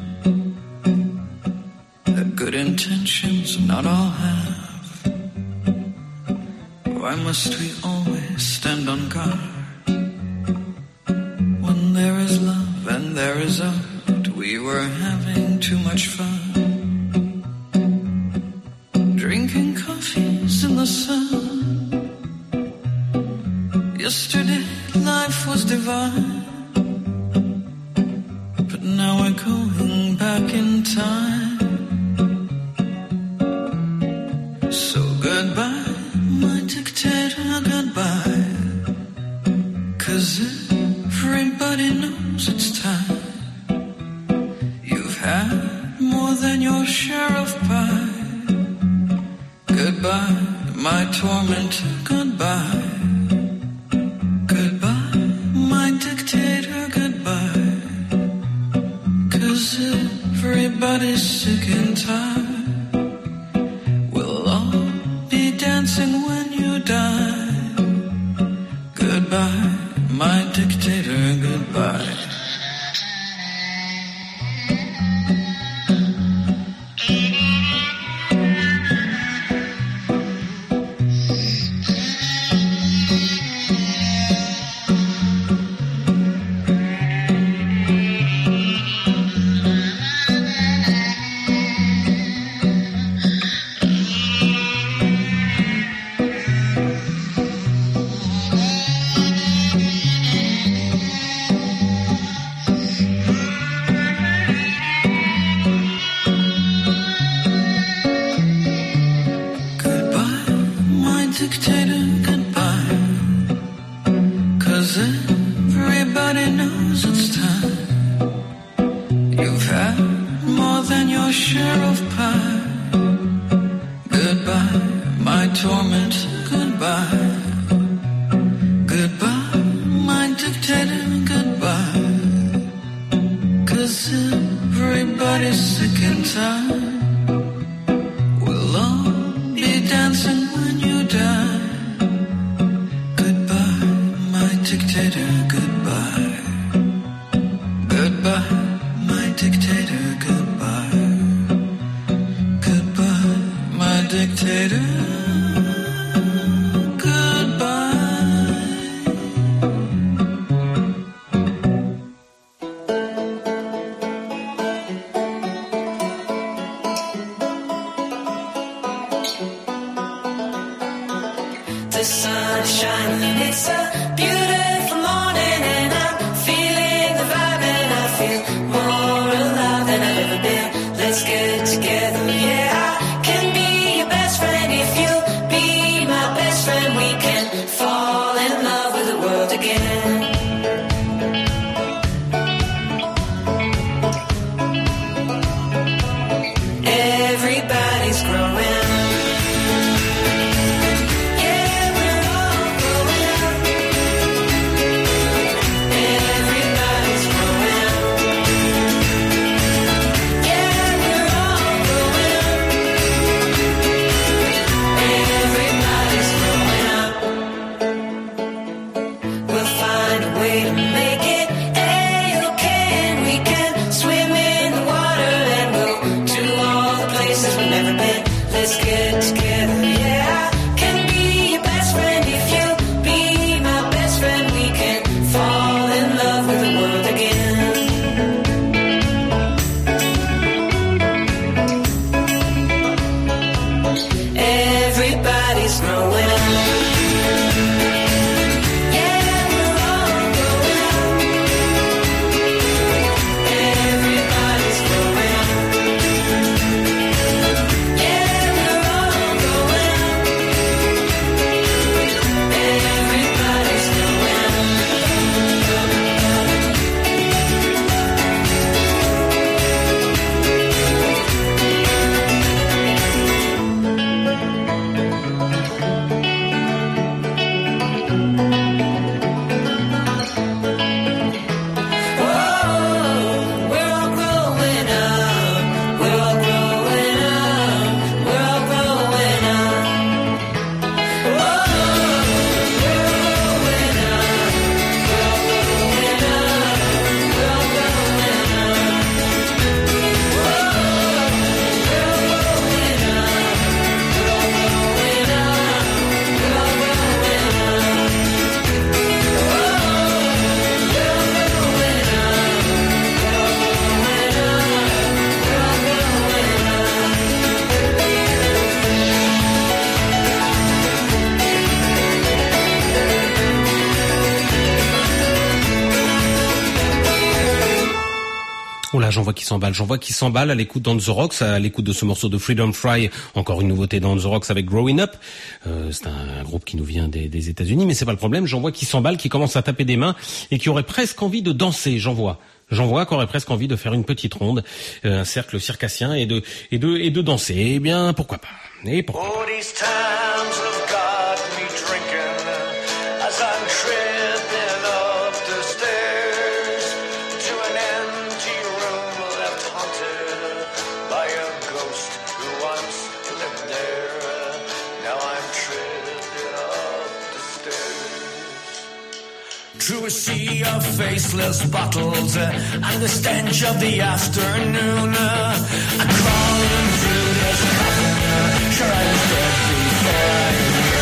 that good intentions not all have. Why must we always stand on guard when there is love and there is art? We were having too much fun, drinking coffees in the sun. Yesterday life was divine, but now we're going back in time. So goodbye, my dictator, goodbye. 'Cause everybody knows it's time. You've had more than your share of pie. Goodbye, my tormentor, goodbye. Goodbye, my dictator, goodbye. 'Cause everybody's sick and tired. We'll all be dancing when you die. Goodbye, my dictator, goodbye. Goodbye, my dictator, goodbye. way to make it A-okay, and we can swim in the water and go to all the places we've never been. Let's get together, yeah. I can be your best friend if you be my best friend. We can fall in love with the world again. Everybody's growing up. Oh là, j'en vois qui s'emballe, j'en vois qui s'emballe à l'écoute d'On The Rocks, à l'écoute de ce morceau de Freedom Fry, encore une nouveauté d'On The Rocks avec Growing Up. Euh, c'est un, un groupe qui nous vient des, des États-Unis, mais c'est pas le problème. J'en vois qui s'emballe, qui commence à taper des mains et qui aurait presque envie de danser. J'en vois. J'en vois qui aurait presque envie de faire une petite ronde, euh, un cercle circassien et de et de et de danser. Eh bien, pourquoi pas. Et pourquoi pas. Oh, these times have got me drinking as I'm tripping up the stairs to an empty room left haunted by a ghost who once lived there. Now I'm tripping up the stairs through a sea of faceless bottles uh, and the stench of the afternoon. Uh, I'm crawling through this coffin. Uh, sure, I was dead before I knew.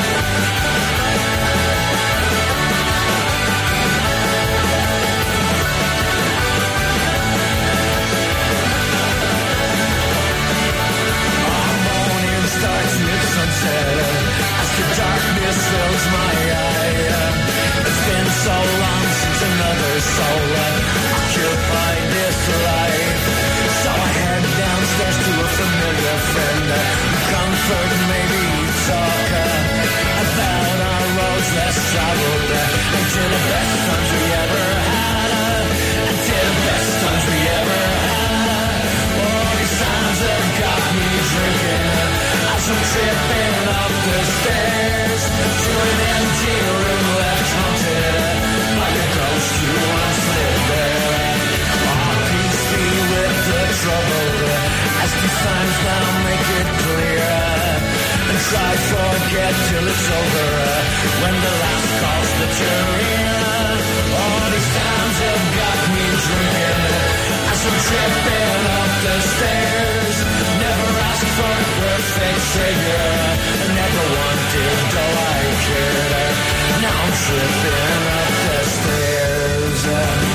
Our morning starts mid-sunset uh, as the darkness fills my eye. Uh, it's been so long since another soul uh, occupied this life. So I head downstairs to a familiar friend. Uh, comfort, maybe talk uh, about our roads less traveled uh, and to the best times we ever had. Uh, and to the best times we ever had. Uh, oh, these times have got me drinking uh, as I'm tripping up the stairs to an empty room left haunted uh, by a ghost who once lived there. Oh, peace be with the trouble uh, as these times now make it clear. And try forget till it's over uh, when the last calls the cheer. All these times have got me drinking uh, as I'm tripping up the stairs. Never asked for a perfect savior, uh, never wanted though I cared. Uh, now I'm tripping up the stairs. Uh,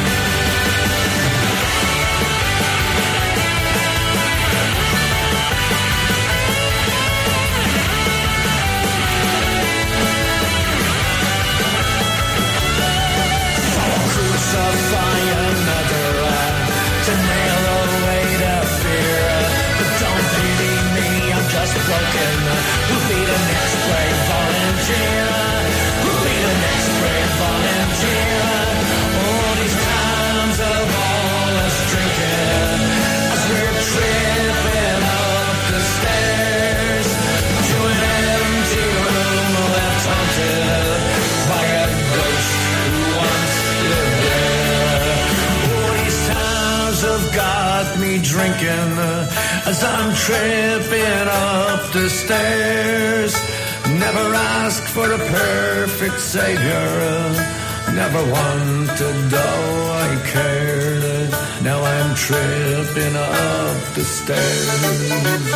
Crucify another uh, to nail away the fear. But don't pity me, I'm just broken. Who'll be the next brave volunteer? Who'll be the next brave volunteer? All these times of all us drinking as we're tripping up the stairs to an empty room left haunted by a ghost who once lived there. Oh, these times have got me drinking uh, as I'm tripping up the stairs. Never ask for a perfect savior, uh, Never wanted, though I cared. Now I'm tripping up the stairs.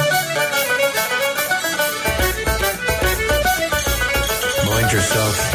Mind yourself.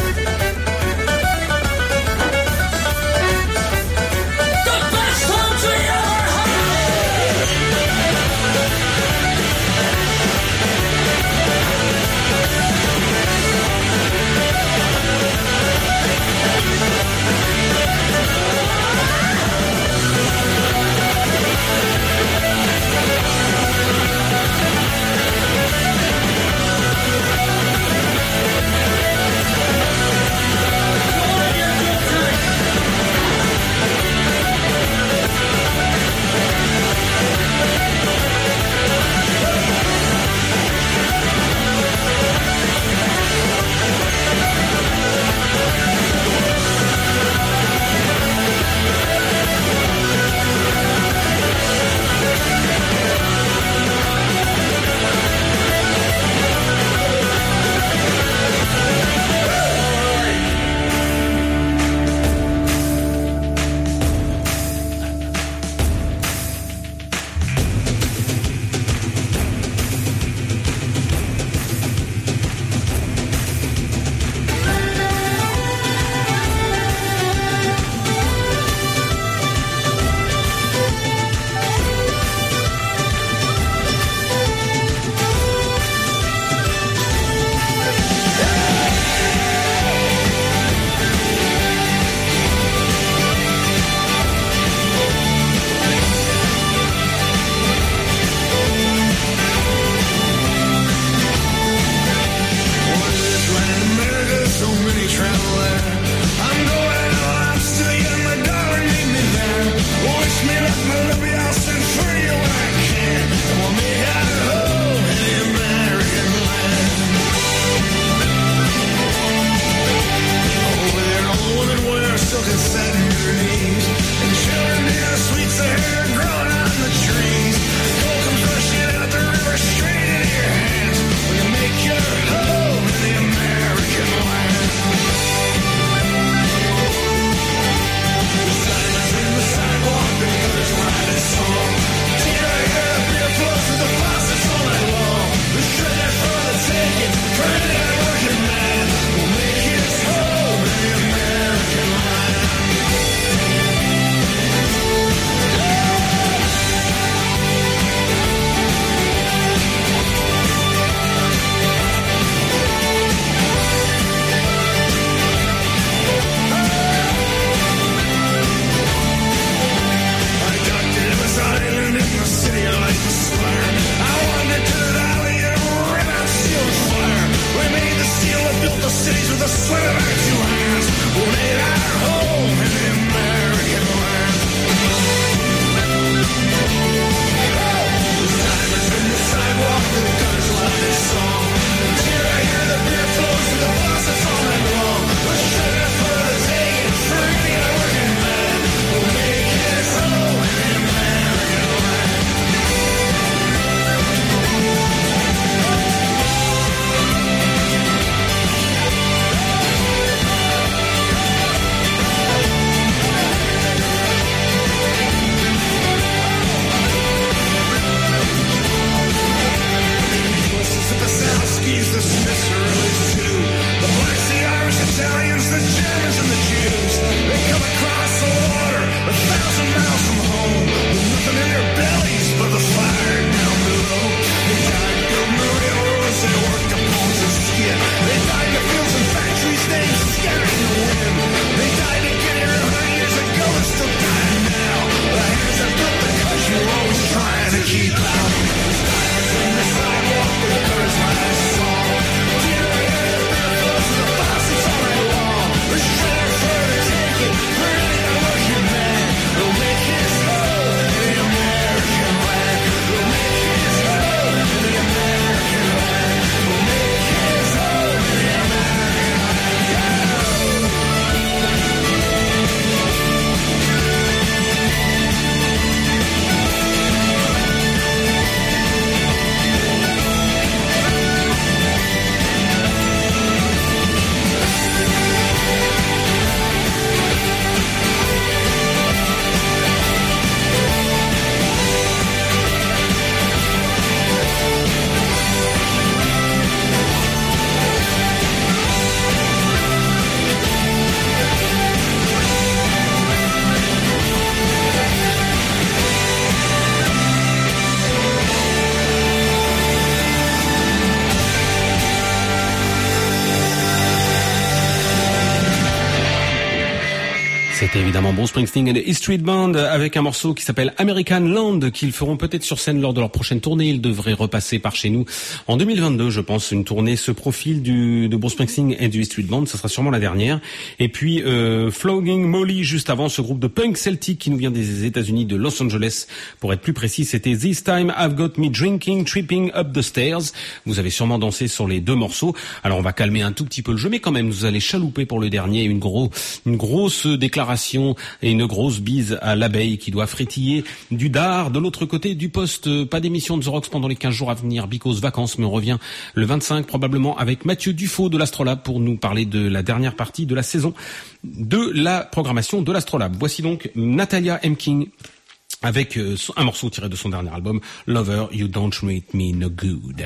C'était évidemment Bruce Springsteen et les E Street Band avec un morceau qui s'appelle American Land qu'ils feront peut-être sur scène lors de leur prochaine tournée. Ils devraient repasser par chez nous en deux mille vingt-deux, je pense. Une tournée se profile du, de Bruce Springsteen et du E Street Band. Ce sera sûrement la dernière. Et puis euh, Flogging Molly juste avant, ce groupe de punk celtique qui nous vient des États-Unis, de Los Angeles. Pour être plus précis, c'était This Time I've Got Me Drinking, Tripping Up the Stairs. Vous avez sûrement dansé sur les deux morceaux. Alors on va calmer un tout petit peu le jeu, mais quand même, vous allez chalouper pour le dernier. Une, gros, une grosse déclaration et une grosse bise à l'abeille qui doit frétiller du dard de l'autre côté du poste. Pas d'émission de The Rocks pendant les quinze jours à venir, because vacances, mais on revient le vingt-cinq probablement avec Mathieu Dufaux de l'Astrolabe pour nous parler de la dernière partie de la saison de la programmation de l'Astrolabe. Voici donc Natalia M. King avec un morceau tiré de son dernier album, Lover, You Don't Treat Me No Good.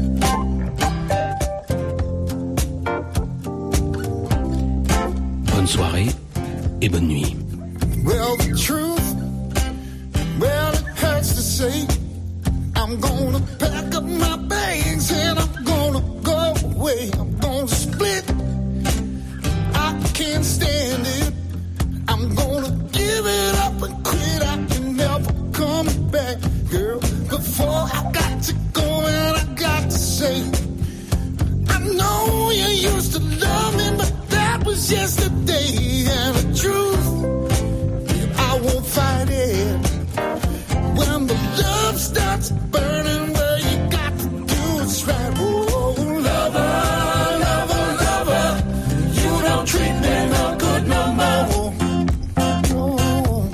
Bonne soirée et bonne nuit. Well, the truth, well, it hurts to say. I'm gonna pack up my bags and I'm gonna go away. I'm gonna split. I can't stand it. I'm gonna give it up and quit. I can never come back, girl. Before I got to go and I got to say, I know you used to love me, but that was yesterday. And the truth, I won't fight it. When the love starts burning, well, you got to do what's right. Oh, lover, lover, lover, you don't treat me no good no more. Oh,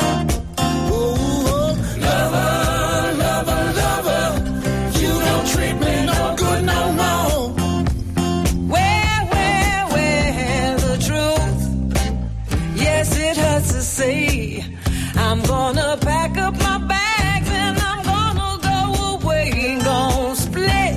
oh, lover, lover, lover, you don't treat me no good no more. Well, well, well, the truth, yes, it hurts to say. I'm gonna pack up my bags and I'm gonna go away, gonna split.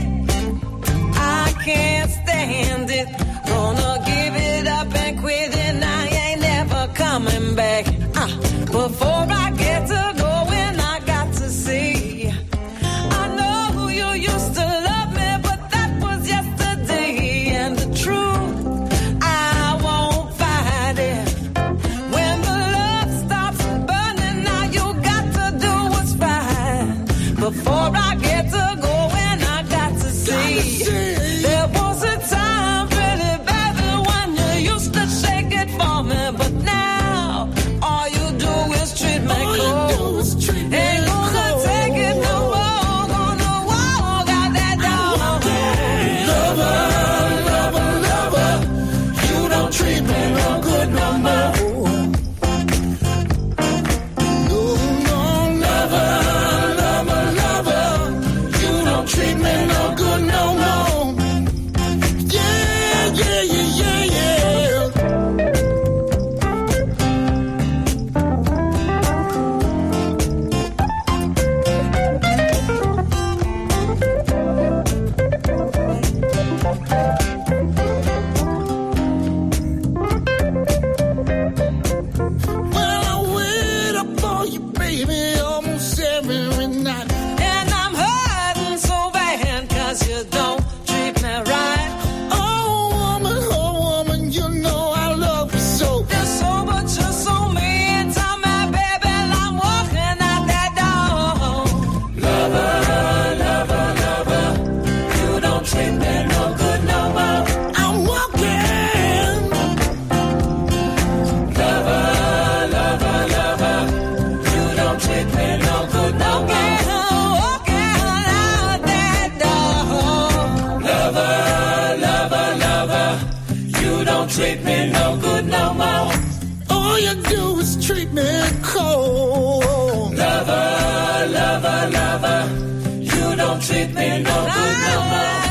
I can't stand it, gonna give it up and quit, and I ain't never coming back. Uh, before I get to going, I got to see. I know you used to love me, but that was yesterday, and the truth, I won't fight it. When the love stops burning, now you got to do what's right. Before I get to going, I got to see. There was a time, pretty baby, when you used to shake it for me, but now all you do is treat me cold. Ain't gonna take it no more, gonna walk out that door. Lover, lover, lover, you don't treat me no good no more. No, no, lover, lover, lover, you don't treat me no good no more. Yeah, yeah, yeah, yeah, yeah. Well, I wait up for you, baby, almost every night. And I'm hurting so bad, cause you don't treat me right. Oh, woman, oh, woman, you know I love you so. You're so, but you're so mean to me, baby, I'm walking out that door. Lover, lover, lover, you don't treat me no good no more. I'm walking. Lover, lover, lover, you don't treat me no good no more. Walking out that door. Lover, lover, lover, you don't treat me no good no more. All you do is treat me cold. Lover, lover, lover, you don't treat me no good no more.